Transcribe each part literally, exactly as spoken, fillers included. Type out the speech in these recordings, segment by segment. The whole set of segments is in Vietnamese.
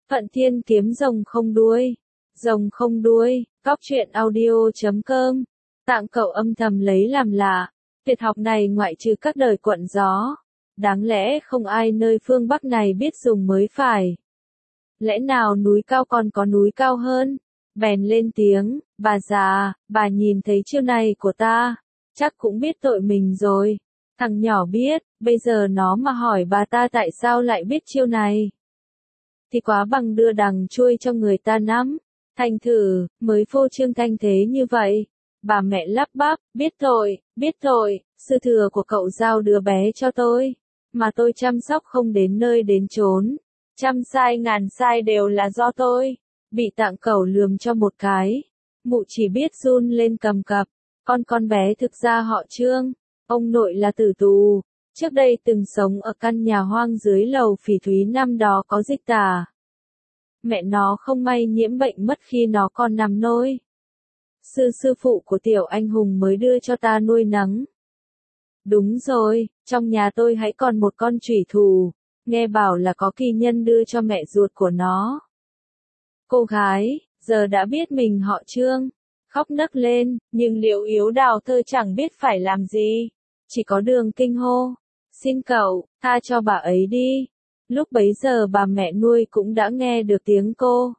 Phận Thiên kiếm rồng không đuôi. Rồng không đuôi, cóc truyện audio chấm com. Tạng Cậu âm thầm lấy làm lạ. Tuyệt học này ngoại trừ các đời quận gió, đáng lẽ không ai nơi phương Bắc này biết dùng mới phải. Lẽ nào núi cao còn có núi cao hơn? Bèn lên tiếng, bà già, bà nhìn thấy chiêu này của ta, chắc cũng biết tội mình rồi. Thằng nhỏ biết, bây giờ nó mà hỏi bà ta tại sao lại biết chiêu này, thì quá bằng đưa đằng chui cho người ta nắm. Thành thử, mới phô trương thanh thế như vậy. Bà mẹ lắp bắp, biết tội, biết tội, sư thừa của cậu giao đứa bé cho tôi, mà tôi chăm sóc không đến nơi đến chốn. Trăm sai ngàn sai đều là do tôi. Bị Tạng Cẩu lườm cho một cái. Mụ chỉ biết run lên cầm cập. Con con bé thực ra họ Trương. Ông nội là tử tù. Trước đây từng sống ở căn nhà hoang dưới lầu phỉ thúy, năm đó có dịch tả. Mẹ nó không may nhiễm bệnh mất khi nó còn nằm nôi. Sư sư phụ của tiểu anh hùng mới đưa cho ta nuôi nấng. Đúng rồi, trong nhà tôi hãy còn một con trủy thủ. Nghe bảo là có kỳ nhân đưa cho mẹ ruột của nó. Cô gái, giờ đã biết mình họ Trương, khóc nấc lên, nhưng Liễu Yếu Đào thơ chẳng biết phải làm gì. Chỉ có Đường kinh hô, xin cậu, tha cho bà ấy đi. Lúc bấy giờ bà mẹ nuôi cũng đã nghe được tiếng cô.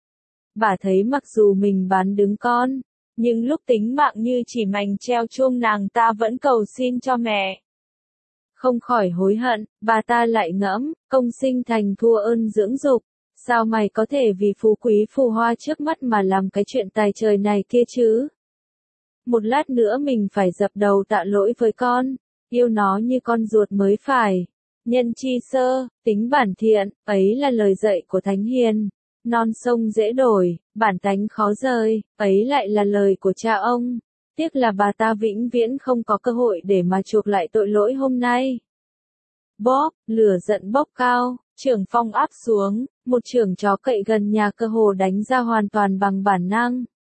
Bà thấy mặc dù mình bán đứng con, nhưng lúc tính mạng như chỉ mảnh treo chuông, nàng ta vẫn cầu xin cho mẹ. Không khỏi hối hận, bà ta lại ngẫm, công sinh thành thua ơn dưỡng dục. Sao mày có thể vì phú quý phù hoa trước mắt mà làm cái chuyện tài trời này kia chứ? Một lát nữa mình phải dập đầu tạ lỗi với con, yêu nó như con ruột mới phải. Nhân chi sơ, tính bản thiện, ấy là lời dạy của Thánh Hiền. Non sông dễ đổi, bản tánh khó rời, ấy lại là lời của cha ông. Tiếc là bà ta vĩnh viễn không có cơ hội để mà chuộc lại tội lỗi hôm nay. Bóp, lửa giận bốc cao, trưởng phong áp xuống, một trưởng chó cậy gần nhà cơ hồ đánh ra hoàn toàn bằng bản năng.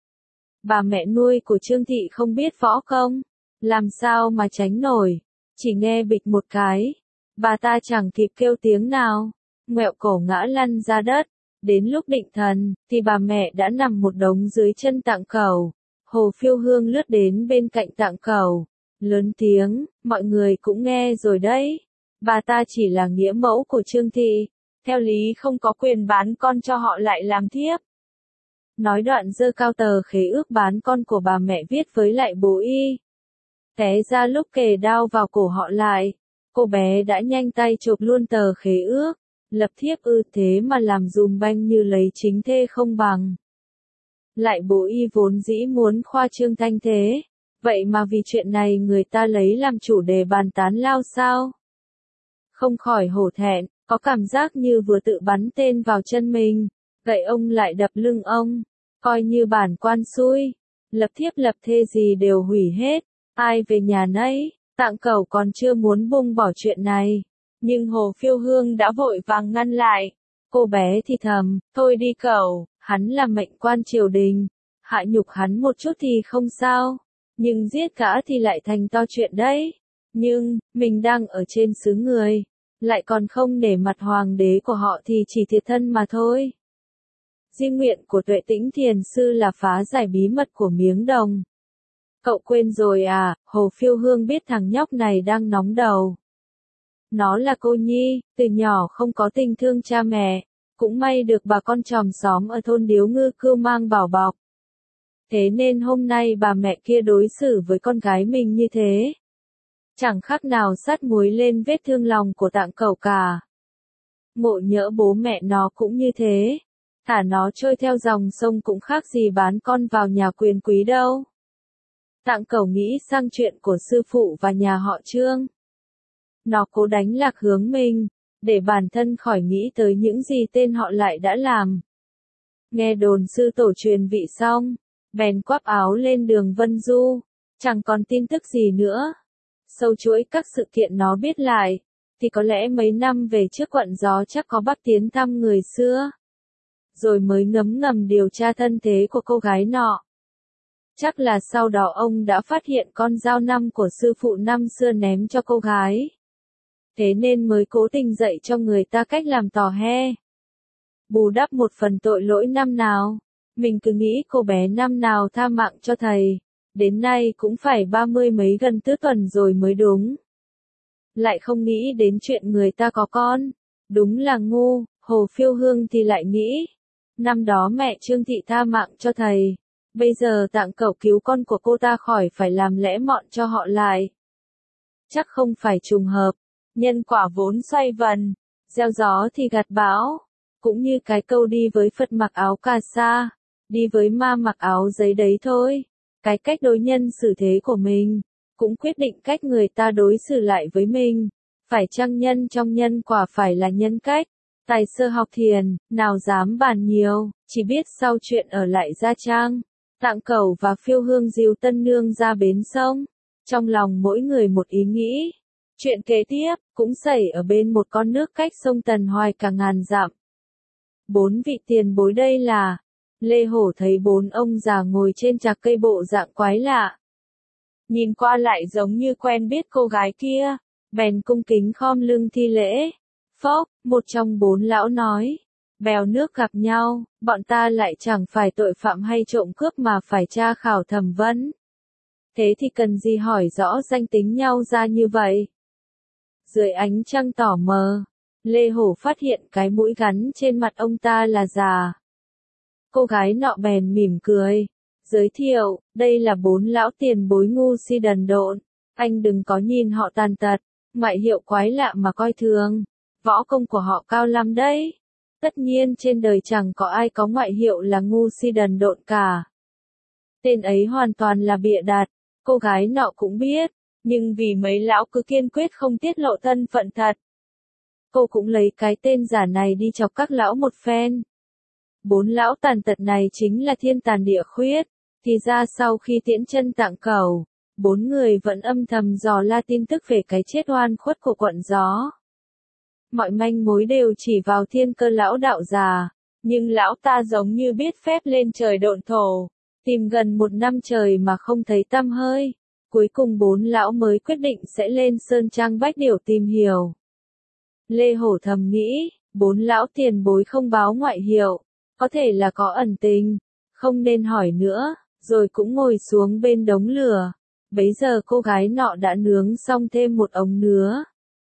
Bà mẹ nuôi của Trương Thị không biết võ công, làm sao mà tránh nổi, chỉ nghe bịch một cái. Bà ta chẳng kịp kêu tiếng nào, ngoẹo cổ ngã lăn ra đất. Đến lúc định thần, thì bà mẹ đã nằm một đống dưới chân Tạng Cẩu. Hồ Phiêu Hương lướt đến bên cạnh Tạng Cẩu, lớn tiếng, mọi người cũng nghe rồi đấy. Bà ta chỉ là nghĩa mẫu của Trương Thị, theo lý không có quyền bán con cho họ lại làm thiếp. Nói đoạn giơ cao tờ khế ước bán con của bà mẹ viết với lại bố y. Té ra lúc kề đao vào cổ họ lại, cô bé đã nhanh tay chộp luôn tờ khế ước, lập thiếp ư, thế mà làm dùm banh như lấy chính thê không bằng. Lại bố y vốn dĩ muốn khoa trương thanh thế, vậy mà vì chuyện này người ta lấy làm chủ đề bàn tán lao sao. Không khỏi hổ thẹn, có cảm giác như vừa tự bắn tên vào chân mình, gậy ông lại đập lưng ông, coi như bản quan xui, lập thiếp lập thê gì đều hủy hết, ai về nhà nấy. Tạng Cẩu còn chưa muốn buông bỏ chuyện này, nhưng Hồ Phiêu Hương đã vội vàng ngăn lại. Cô bé thì thầm, thôi đi cậu, hắn là mệnh quan triều đình, hạ nhục hắn một chút thì không sao, nhưng giết gã thì lại thành to chuyện đấy. Nhưng, mình đang ở trên xứ người, lại còn không để mặt hoàng đế của họ thì chỉ thiệt thân mà thôi. Riêng nguyện của Tuệ Tĩnh Thiền Sư là phá giải bí mật của miếng đồng. Cậu quên rồi à? Hồ Phiêu Hương biết thằng nhóc này đang nóng đầu. Nó là cô nhi, từ nhỏ không có tình thương cha mẹ, cũng may được bà con chòm xóm ở thôn Điếu Ngư cưu mang bảo bọc. Thế nên hôm nay bà mẹ kia đối xử với con gái mình như thế, chẳng khác nào sát muối lên vết thương lòng của Tạng Cẩu cả. Ngộ nhỡ bố mẹ nó cũng như thế, thả nó trôi theo dòng sông cũng khác gì bán con vào nhà quyền quý đâu. Tạng Cẩu nghĩ sang chuyện của sư phụ và nhà họ Trương. Nó cố đánh lạc hướng mình, để bản thân khỏi nghĩ tới những gì tên họ lại đã làm. Nghe đồn sư tổ truyền vị xong, bèn quắp áo lên đường Vân Du, chẳng còn tin tức gì nữa. Sâu chuỗi các sự kiện nó biết lại, thì có lẽ mấy năm về trước quận gió chắc có bác tiến thăm người xưa. Rồi mới ngấm ngầm điều tra thân thế của cô gái nọ. Chắc là sau đó ông đã phát hiện con dao năm của sư phụ năm xưa ném cho cô gái. Thế nên mới cố tình dạy cho người ta cách làm tò he. bù đắp một phần tội lỗi năm nào. Mình cứ nghĩ cô bé năm nào tha mạng cho thầy, đến nay cũng phải ba mươi mấy gần tứ tuần rồi mới đúng. Lại không nghĩ đến chuyện người ta có con, đúng là ngu. Hồ Phiêu Hương thì lại nghĩ, năm đó mẹ Trương Thị tha mạng cho thầy, bây giờ Tạng Cẩu cứu con của cô ta khỏi phải làm lẽ mọn cho họ lại. Chắc không phải trùng hợp, nhân quả vốn xoay vần, gieo gió thì gặt bão, cũng như cái câu đi với Phật mặc áo cà sa, đi với ma mặc áo giấy đấy thôi. Cái cách đối nhân xử thế của mình, cũng quyết định cách người ta đối xử lại với mình. Phải chăng nhân trong nhân quả phải là nhân cách? Tài sơ học thiền, nào dám bàn nhiều, chỉ biết sau chuyện ở lại Gia Trang, Tạng Cẩu và Phiêu Hương dìu Tân Nương ra bến sông. Trong lòng mỗi người một ý nghĩ. Chuyện kế tiếp, cũng xảy ở bên một con nước cách sông Tần Hoài cả ngàn dặm. Bốn vị tiền bối đây là, Lê Hổ thấy bốn ông già ngồi trên trạc cây bộ dạng quái lạ. Nhìn qua lại giống như quen biết cô gái kia, bèn cung kính khom lưng thi lễ. Phốc, một trong bốn lão nói, bèo nước gặp nhau, bọn ta lại chẳng phải tội phạm hay trộm cướp mà phải tra khảo thẩm vấn. Thế thì cần gì hỏi rõ danh tính nhau ra như vậy? Dưới ánh trăng tỏ mờ, Lê Hổ phát hiện cái mũi gắn trên mặt ông ta là già. Cô gái nọ bèn mỉm cười, giới thiệu, đây là bốn lão tiền bối ngu si đần độn, anh đừng có nhìn họ tàn tật, ngoại hiệu quái lạ mà coi thường, võ công của họ cao lắm đấy. Tất nhiên trên đời chẳng có ai có ngoại hiệu là ngu si đần độn cả. Tên ấy hoàn toàn là bịa đặt, cô gái nọ cũng biết, nhưng vì mấy lão cứ kiên quyết không tiết lộ thân phận thật. Cô cũng lấy cái tên giả này đi chọc các lão một phen. Bốn lão tàn tật này chính là thiên tàn địa khuyết, thì ra sau khi tiễn chân Tạng Cẩu, bốn người vẫn âm thầm dò la tin tức về cái chết oan khuất của Quận Gió. Mọi manh mối đều chỉ vào Thiên Cơ lão đạo già, nhưng lão ta giống như biết phép lên trời độn thổ, tìm gần một năm trời mà không thấy tăm hơi. Cuối cùng bốn lão mới quyết định sẽ lên Sơn Trang Bách Điểu tìm hiểu. Lê Hổ thầm nghĩ, bốn lão tiền bối không báo ngoại hiệu, có thể là có ẩn tình, không nên hỏi nữa, rồi cũng ngồi xuống bên đống lửa. Bấy giờ cô gái nọ đã nướng xong thêm một ống nứa.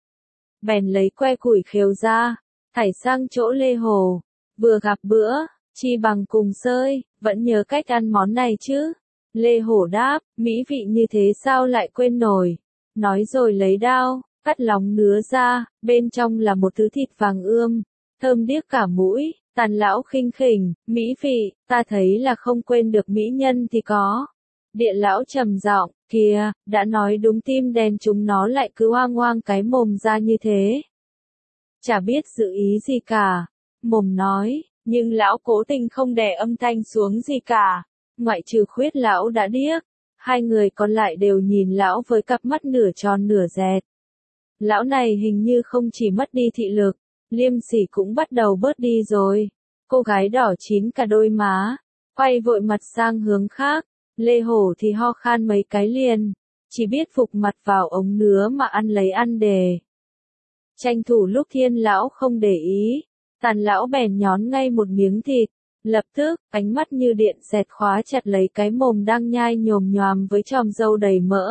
Bèn lấy que củi khều ra, thảy sang chỗ Lê Hổ, vừa gặp bữa, chi bằng cùng sơi, vẫn nhớ cách ăn món này chứ. Lê Hổ đáp, mỹ vị như thế sao lại quên nổi. Nói rồi lấy đao, cắt lóng nứa ra, bên trong là một thứ thịt vàng ươm, thơm điếc cả mũi. Tàn lão khinh khỉnh, mỹ vị, ta thấy là không quên được mỹ nhân thì có. Địa lão trầm giọng, kìa, đã nói đúng tim đen chúng nó lại cứ oang oang cái mồm ra như thế. Chả biết dự ý gì cả. Mồm nói, nhưng lão cố tình không đè âm thanh xuống gì cả. Ngoại trừ Khuyết lão đã điếc, hai người còn lại đều nhìn lão với cặp mắt nửa tròn nửa dẹt. Lão này hình như không chỉ mất đi thị lực, liêm sỉ cũng bắt đầu bớt đi rồi. Cô gái đỏ chín cả đôi má, quay vội mặt sang hướng khác. Lê Hổ thì ho khan mấy cái liền, chỉ biết phục mặt vào ống nứa mà ăn lấy ăn đề. Tranh thủ lúc Thiên lão không để ý, Tàn lão bèn nhón ngay một miếng thịt, lập tức, ánh mắt như điện xẹt khóa chặt lấy cái mồm đang nhai nhồm nhoàm với tròm râu đầy mỡ.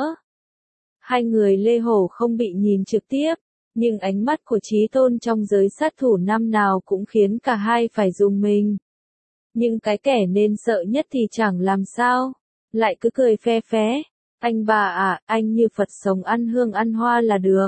Hai người Lê Hổ không bị nhìn trực tiếp, nhưng ánh mắt của Chí Tôn trong giới sát thủ năm nào cũng khiến cả hai phải rùng mình. Nhưng cái kẻ nên sợ nhất thì chẳng làm sao, lại cứ cười phe phé. Anh bà à, anh như Phật sống ăn hương ăn hoa là được.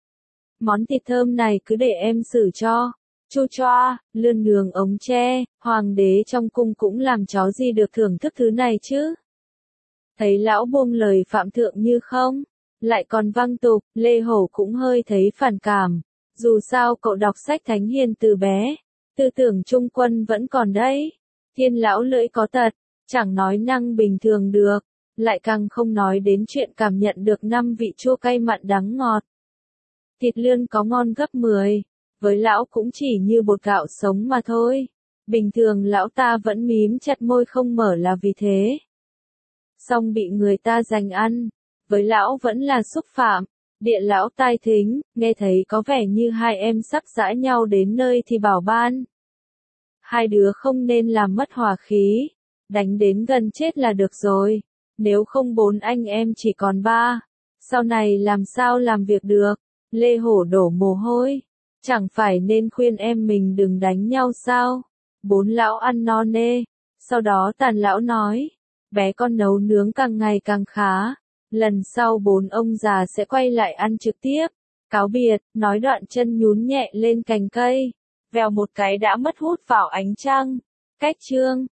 Món thịt thơm này cứ để em xử cho. Chu choa, lươn nướng ống tre, hoàng đế trong cung cũng làm chó gì được thưởng thức thứ này chứ. Thấy lão buông lời phạm thượng như không, lại còn văng tục, Lê Hổ cũng hơi thấy phản cảm. Dù sao cậu đọc sách thánh hiền từ bé, tư tưởng trung quân vẫn còn đấy. Thiên lão lưỡi có tật, chẳng nói năng bình thường được, lại càng không nói đến chuyện cảm nhận được năm vị chua cay mặn đắng ngọt. Thịt lươn có ngon gấp mười, với lão cũng chỉ như bột gạo sống mà thôi. Bình thường lão ta vẫn mím chặt môi không mở là vì thế. Xong bị người ta giành ăn, với lão vẫn là xúc phạm. Địa lão tai thính, nghe thấy có vẻ như hai em sắp giã nhau đến nơi thì bảo ban. Hai đứa không nên làm mất hòa khí, đánh đến gần chết là được rồi. Nếu không bốn anh em chỉ còn ba, sau này làm sao làm việc được? Lê Hổ đổ mồ hôi, chẳng phải nên khuyên em mình đừng đánh nhau sao? Bốn lão ăn no nê, sau đó Tàn lão nói, bé con nấu nướng càng ngày càng khá, lần sau bốn ông già sẽ quay lại ăn trực tiếp. Cáo biệt, nói đoạn chân nhún nhẹ lên cành cây, vèo một cái đã mất hút vào ánh trăng. Cách chương